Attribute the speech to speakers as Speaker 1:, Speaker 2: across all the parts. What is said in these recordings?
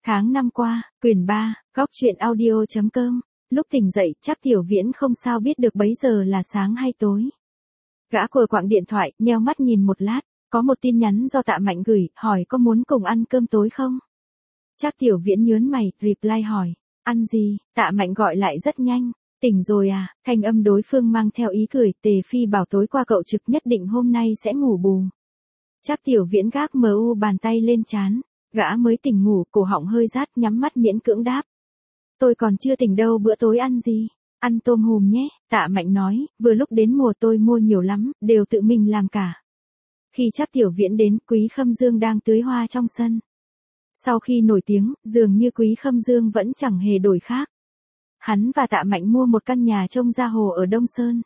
Speaker 1: Tháng năm qua, quyển 3, góc truyện audio.com, lúc tỉnh dậy chắc Tiểu Viễn không sao biết được bấy giờ là sáng hay tối. Gã cùi quạng điện thoại, nheo mắt nhìn một lát, có một tin nhắn do Tạ Mạnh gửi, hỏi có muốn cùng ăn cơm tối không? Chắc Tiểu Viễn nhớn mày, reply hỏi, ăn gì? Tạ Mạnh gọi lại rất nhanh, tỉnh rồi à? Thanh âm đối phương mang theo ý cười, Tề Phi bảo tối qua cậu trực nhất định hôm nay sẽ ngủ bù. Chắc Tiểu Viễn gác mu bàn tay lên trán. Gã mới tỉnh ngủ, cổ họng hơi rát, nhắm mắt miễn cưỡng đáp. Tôi còn chưa tỉnh đâu, bữa tối ăn gì? Ăn tôm hùm nhé, Tạ Mạnh nói, vừa lúc đến mùa tôi mua nhiều lắm, đều tự mình làm cả. Khi chắc Tiểu Viễn đến, Quý Khâm Dương đang tưới hoa trong sân. Sau khi nổi tiếng, dường như Quý Khâm Dương vẫn chẳng hề đổi khác. Hắn và Tạ Mạnh mua một căn nhà trông ra hồ ở Đông Sơn.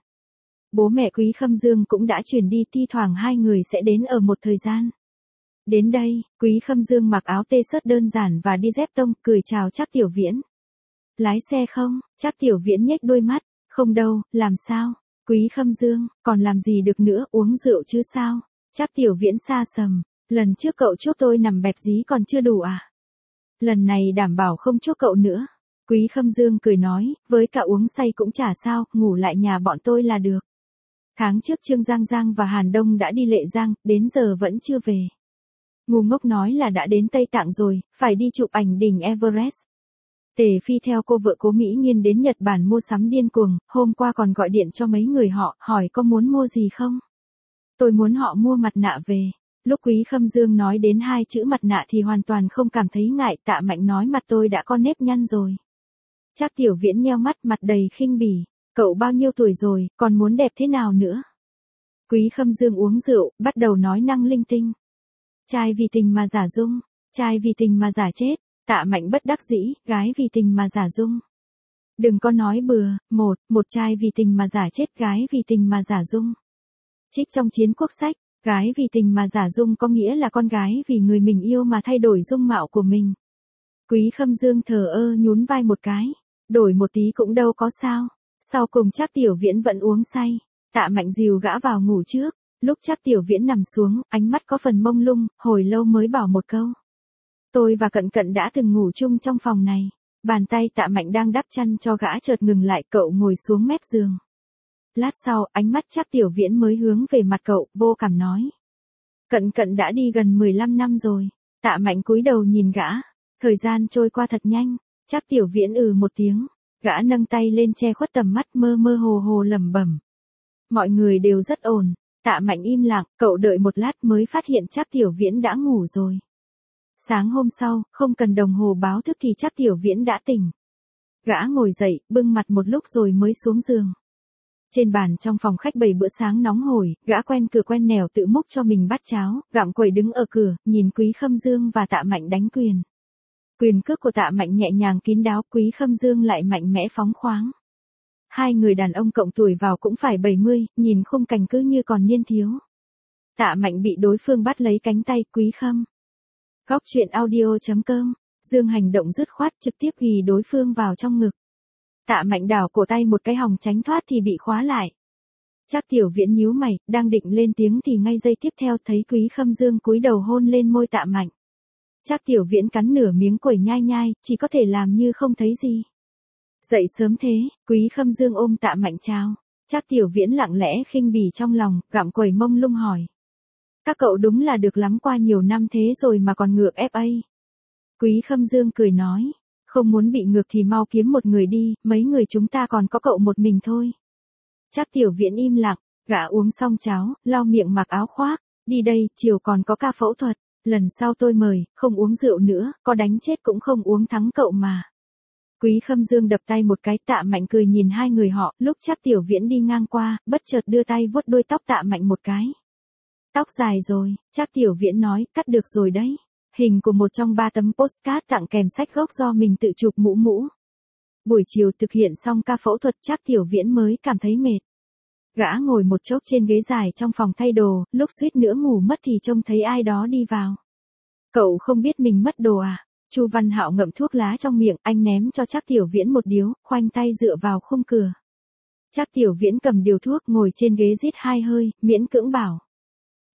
Speaker 1: Bố mẹ Quý Khâm Dương cũng đã chuyển đi, thi thoảng hai người sẽ đến ở một thời gian. Đến đây, Quý Khâm Dương mặc áo t-shirt đơn giản và đi dép tông, cười chào chắc Tiểu Viễn. Lái xe không? Chắc Tiểu Viễn nhếch đôi mắt, không đâu, làm sao? Quý Khâm Dương, còn làm gì được nữa, uống rượu chứ sao? Chắc Tiểu Viễn xa sầm, lần trước cậu chuốc tôi nằm bẹp dí còn chưa đủ à? Lần này đảm bảo không chuốc cậu nữa. Quý Khâm Dương cười nói, với cả uống say cũng chả sao, ngủ lại nhà bọn tôi là được. Tháng trước Trương Giang Giang và Hàn Đông đã đi Lệ Giang, đến giờ vẫn chưa về. Ngu ngốc nói là đã đến Tây Tạng rồi, phải đi chụp ảnh đỉnh Everest. Tề Phi theo cô vợ Cố Mỹ Nhiên đến Nhật Bản mua sắm điên cuồng, hôm qua còn gọi điện cho mấy người họ, hỏi có muốn mua gì không? Tôi muốn họ mua mặt nạ về. Lúc Quý Khâm Dương nói đến hai chữ mặt nạ thì hoàn toàn không cảm thấy ngại, Tạ Mạnh nói mặt tôi đã có nếp nhăn rồi. Chắc Tiểu Viễn nheo mắt, mặt đầy khinh bỉ, cậu bao nhiêu tuổi rồi, còn muốn đẹp thế nào nữa? Quý Khâm Dương uống rượu, bắt đầu nói năng linh tinh. Trai vì tình mà giả dung, trai vì tình mà giả chết, Tạ Mạnh bất đắc dĩ, gái vì tình mà giả dung. Đừng có nói bừa, một trai vì tình mà giả chết, gái vì tình mà giả dung. Trích trong Chiến Quốc Sách, gái vì tình mà giả dung có nghĩa là con gái vì người mình yêu mà thay đổi dung mạo của mình. Quý Khâm Dương thờ ơ nhún vai một cái, đổi một tí cũng đâu có sao. Sau cùng chắc Tiểu Viễn vẫn uống say, Tạ Mạnh dìu gã vào ngủ trước. Lúc chắc Tiểu Viễn nằm xuống, ánh mắt có phần mông lung, hồi lâu mới bảo một câu. Tôi và Cận Cận đã từng ngủ chung trong phòng này. Bàn tay Tạ Mạnh đang đắp chăn cho gã chợt ngừng lại, cậu ngồi xuống mép giường. Lát sau, ánh mắt chắc Tiểu Viễn mới hướng về mặt cậu, vô cảm nói. Cận Cận đã đi gần 15 năm rồi. Tạ Mạnh cúi đầu nhìn gã. Thời gian trôi qua thật nhanh. Chắc Tiểu Viễn một tiếng. Gã nâng tay lên che khuất tầm mắt, mơ mơ hồ hồ lẩm bẩm. Mọi người đều rất ổn. Tạ Mạnh im lặng, cậu đợi một lát mới phát hiện chắc Tiểu Viễn đã ngủ rồi. Sáng hôm sau, không cần đồng hồ báo thức thì chắc Tiểu Viễn đã tỉnh. Gã ngồi dậy, bưng mặt một lúc rồi mới xuống giường. Trên bàn trong phòng khách bày bữa sáng nóng hổi, gã quen cửa quen nẻo tự múc cho mình bát cháo, gặm quẩy đứng ở cửa, nhìn Quý Khâm Dương và Tạ Mạnh đánh quyền. Quyền cước của Tạ Mạnh nhẹ nhàng kín đáo, Quý Khâm Dương lại mạnh mẽ phóng khoáng. Hai người đàn ông cộng tuổi vào cũng phải 70, nhìn khung cảnh cứ như còn niên thiếu. Tạ Mạnh bị đối phương bắt lấy cánh tay, Quý Khâm. Góc truyện audio.com, Dương hành động dứt khoát trực tiếp ghì đối phương vào trong ngực. Tạ Mạnh đảo cổ tay một cái hòng tránh thoát thì bị khóa lại. Chắc Tiểu Viễn nhíu mày, đang định lên tiếng thì ngay giây tiếp theo thấy Quý Khâm Dương cúi đầu hôn lên môi Tạ Mạnh. Chắc Tiểu Viễn cắn nửa miếng quẩy nhai nhai, chỉ có thể làm như không thấy gì. Dậy sớm thế, Quý Khâm Dương ôm Tạ Mạnh chào. Chắc Tiểu Viễn lặng lẽ khinh bỉ trong lòng, gặm quẩy mông lung hỏi. Các cậu đúng là được lắm, qua nhiều năm thế rồi mà còn ngược FA. Quý Khâm Dương cười nói. Không muốn bị ngược thì mau kiếm một người đi, mấy người chúng ta còn có cậu một mình thôi. Chắc Tiểu Viễn im lặng, gã uống xong cháo, lau miệng mặc áo khoác. Đi đây, chiều còn có ca phẫu thuật, lần sau tôi mời, không uống rượu nữa, có đánh chết cũng không uống thắng cậu mà. Quý Khâm Dương đập tay một cái, Tạ Mạnh cười nhìn hai người họ, lúc chắc Tiểu Viễn đi ngang qua, bất chợt đưa tay vuốt đuôi tóc Tạ Mạnh một cái. Tóc dài rồi, chắc Tiểu Viễn nói, cắt được rồi đấy. Hình của một trong 3 tấm postcard tặng kèm sách gốc do mình tự chụp mũ. Buổi chiều thực hiện xong ca phẫu thuật chắc Tiểu Viễn mới cảm thấy mệt. Gã ngồi một chốc trên ghế dài trong phòng thay đồ, lúc suýt nữa ngủ mất thì trông thấy ai đó đi vào. Cậu không biết mình mất đồ à? Chu Văn Hạo ngậm thuốc lá trong miệng, anh ném cho chắc Tiểu Viễn một điếu, khoanh tay dựa vào khung cửa. Chắc Tiểu Viễn cầm điếu thuốc ngồi trên ghế rít 2 hơi, miễn cưỡng bảo.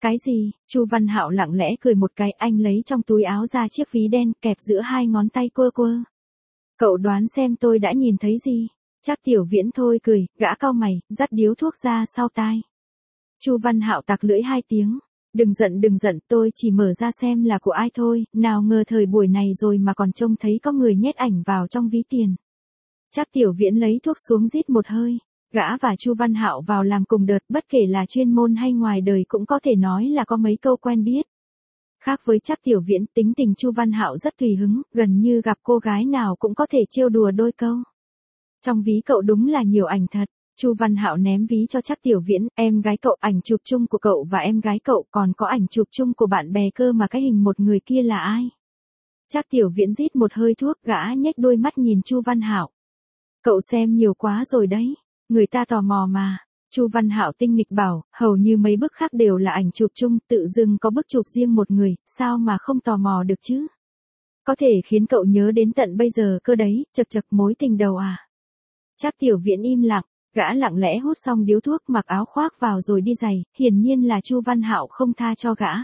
Speaker 1: Cái gì? Chu Văn Hạo lặng lẽ cười một cái, anh lấy trong túi áo ra chiếc ví đen kẹp giữa hai ngón tay quơ quơ. Cậu đoán xem tôi đã nhìn thấy gì? Trác Tiểu Viễn thôi cười, gã cau mày, dắt điếu thuốc ra sau tai. Chu Văn Hạo tặc lưỡi 2 tiếng. Đừng giận, tôi chỉ mở ra xem là của ai thôi, nào ngờ thời buổi này rồi mà còn trông thấy có người nhét ảnh vào trong ví tiền. Trác Tiểu Viễn lấy thuốc xuống rít một hơi. Gã và Chu Văn Hạo vào làm cùng đợt, bất kể là chuyên môn hay ngoài đời cũng có thể nói là có mấy câu quen biết. Khác với Trác Tiểu Viễn, tính tình Chu Văn Hạo rất tùy hứng, gần như gặp cô gái nào cũng có thể trêu đùa đôi câu. Trong ví cậu đúng là nhiều ảnh thật. Chu Văn Hạo ném ví cho Trác Tiểu Viễn, em gái cậu, ảnh chụp chung của cậu và em gái cậu, còn có ảnh chụp chung của bạn bè cơ mà, cái hình một người kia là ai? Trác Tiểu Viễn rít một hơi thuốc, gã nhếch đôi mắt nhìn Chu Văn Hạo. Cậu xem nhiều quá rồi đấy, người ta tò mò mà. Chu Văn Hạo tinh nghịch bảo, hầu như mấy bức khác đều là ảnh chụp chung, tự dưng có bức chụp riêng một người, sao mà không tò mò được chứ? Có thể khiến cậu nhớ đến tận bây giờ cơ đấy, chật mối tình đầu à? Trác Tiểu Viễn im lặng, gã lặng lẽ hút xong điếu thuốc, mặc áo khoác vào rồi đi giày, hiển nhiên là Chu Văn Hạo không tha cho gã.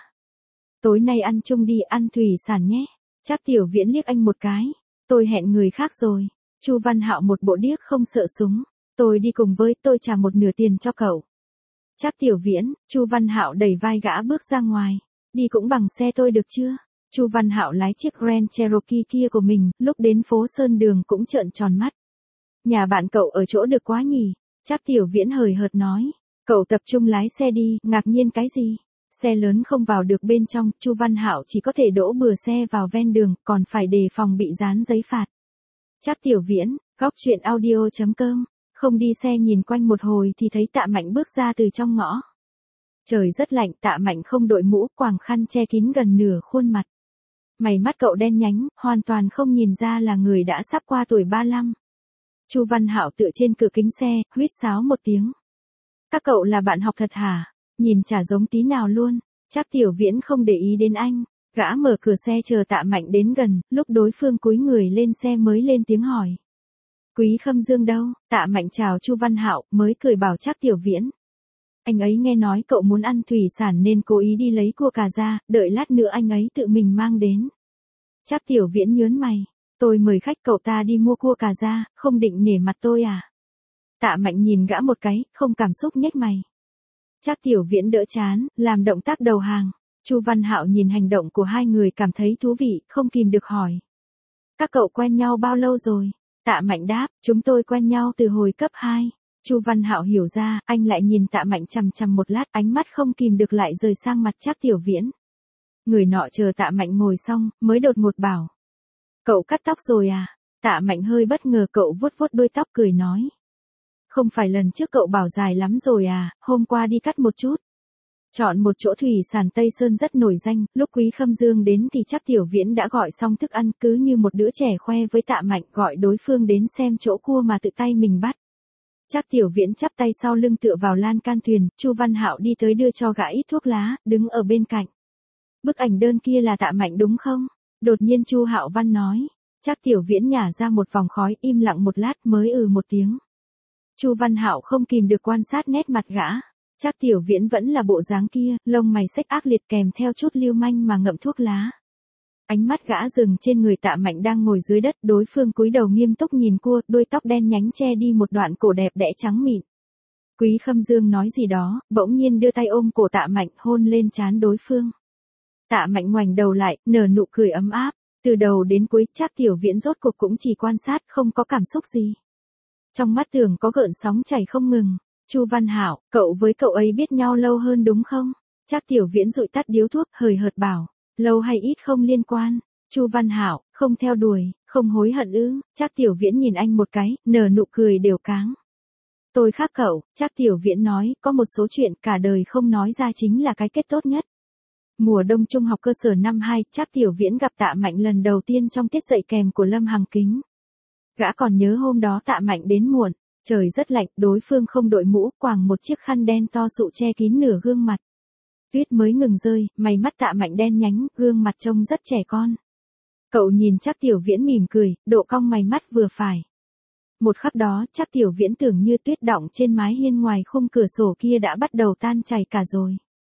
Speaker 1: Tối nay ăn chung đi, ăn thủy sản nhé. Trác Tiểu Viễn liếc anh một cái, tôi hẹn người khác rồi. Chu Văn Hạo một bộ điếc không sợ súng, tôi đi cùng với, tôi trả một nửa tiền cho cậu. Trác Tiểu Viễn, Chu Văn Hạo đẩy vai gã bước ra ngoài, đi cũng bằng xe tôi được chưa? Chu Văn Hạo lái chiếc Grand Cherokee kia của mình, lúc đến phố Sơn Đường cũng trợn tròn mắt. Nhà bạn cậu ở chỗ được quá nhỉ? Trác Tiểu Viễn hời hợt nói, cậu tập trung lái xe đi, ngạc nhiên cái gì? Xe lớn không vào được bên trong, Chu Văn Hạo chỉ có thể đỗ bừa xe vào ven đường, còn phải đề phòng bị dán giấy phạt. Trác Tiểu Viễn, góc truyện audio.com, không đi xe nhìn quanh một hồi thì thấy Tạ Mạnh bước ra từ trong ngõ. Trời rất lạnh, Tạ Mạnh không đội mũ, quàng khăn che kín gần nửa khuôn mặt. Mày mắt cậu đen nhánh, hoàn toàn không nhìn ra là người đã sắp qua tuổi 35. Chu Văn Hạo tựa trên cửa kính xe, huýt sáo một tiếng. Các cậu là bạn học thật hả? Nhìn chả giống tí nào luôn. Trác Tiểu Viễn không để ý đến anh, gã mở cửa xe chờ Tạ Mạnh đến gần, lúc đối phương cúi người lên xe mới lên tiếng hỏi. Quý Khâm Dương đâu? Tạ Mạnh chào Chu Văn Hạo, mới cười bảo Trác Tiểu Viễn. Anh ấy nghe nói cậu muốn ăn thủy sản nên cố ý đi lấy cua cà ra, đợi lát nữa anh ấy tự mình mang đến. Trác Tiểu Viễn nhớn mày. Tôi mời khách cậu ta đi mua cua cà ra, không định nể mặt tôi à? Tạ Mạnh nhìn gã một cái, không cảm xúc nhếch mày. Trác Tiểu Viễn đỡ chán, làm động tác đầu hàng. Chu Văn Hạo nhìn hành động của hai người cảm thấy thú vị, không kìm được hỏi. Các cậu quen nhau bao lâu rồi? Tạ Mạnh đáp, chúng tôi quen nhau từ hồi cấp 2. Chu Văn Hạo hiểu ra, anh lại nhìn Tạ Mạnh chằm chằm một lát, ánh mắt không kìm được lại rời sang mặt Trác Tiểu Viễn. Người nọ chờ Tạ Mạnh ngồi xong, mới đột ngột bảo. Cậu cắt tóc rồi à? Tạ Mạnh hơi bất ngờ, cậu vuốt vuốt đuôi tóc cười nói. Không phải lần trước cậu bảo dài lắm rồi à, hôm qua đi cắt một chút. Chọn một chỗ thủy sản Tây Sơn rất nổi danh, lúc Quý Khâm Dương đến thì Trác Tiểu Viễn đã gọi xong thức ăn, cứ như một đứa trẻ khoe với Tạ Mạnh, gọi đối phương đến xem chỗ cua mà tự tay mình bắt. Trác Tiểu Viễn chắp tay sau lưng tựa vào lan can thuyền, Chu Văn Hạo đi tới đưa cho gã ít thuốc lá, đứng ở bên cạnh. Bức ảnh đơn kia là Tạ Mạnh đúng không? Đột nhiên Chu Hạo Văn nói. Trác Tiểu Viễn nhả ra một vòng khói, im lặng một lát mới một tiếng. Chu Văn Hạo không kìm được quan sát nét mặt gã. Trác Tiểu Viễn vẫn là bộ dáng kia, lông mày xếch ác liệt kèm theo chút lưu manh mà ngậm thuốc lá. Ánh mắt gã dừng trên người Tạ Mạnh đang ngồi dưới đất, đối phương cúi đầu nghiêm túc nhìn cua, đuôi tóc đen nhánh che đi một đoạn cổ đẹp đẽ trắng mịn. Quý Khâm Dương nói gì đó, bỗng nhiên đưa tay ôm cổ Tạ Mạnh, hôn lên trán đối phương. Tạ Mạnh ngoảnh đầu lại, nở nụ cười ấm áp. Từ đầu đến cuối, Trác Tiểu Viễn rốt cuộc cũng chỉ quan sát, không có cảm xúc gì. Trong mắt tưởng có gợn sóng chảy không ngừng. Chu Văn Hạo, cậu với cậu ấy biết nhau lâu hơn đúng không? Trác Tiểu Viễn dụi tắt điếu thuốc, hời hợt bảo. Lâu hay ít không liên quan. Chu Văn Hạo, không theo đuổi, không hối hận ư? Trác Tiểu Viễn nhìn anh một cái, nở nụ cười đều cáng. Tôi khác cậu, Trác Tiểu Viễn nói, có một số chuyện cả đời không nói ra chính là cái kết tốt nhất. Mùa đông trung học cơ sở năm 2, Trác Tiểu Viễn gặp Tạ Mạnh lần đầu tiên trong tiết dạy kèm của Lâm Hằng Kính. Gã còn nhớ hôm đó Tạ Mạnh đến muộn, trời rất lạnh, đối phương không đội mũ, quàng một chiếc khăn đen to sụ che kín nửa gương mặt. Tuyết mới ngừng rơi, mày mắt Tạ Mạnh đen nhánh, gương mặt trông rất trẻ con. Cậu nhìn Trác Tiểu Viễn mỉm cười, độ cong mày mắt vừa phải. Một khắc đó, Trác Tiểu Viễn tưởng như tuyết đọng trên mái hiên ngoài khung cửa sổ kia đã bắt đầu tan chảy cả rồi.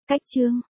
Speaker 1: Cách chương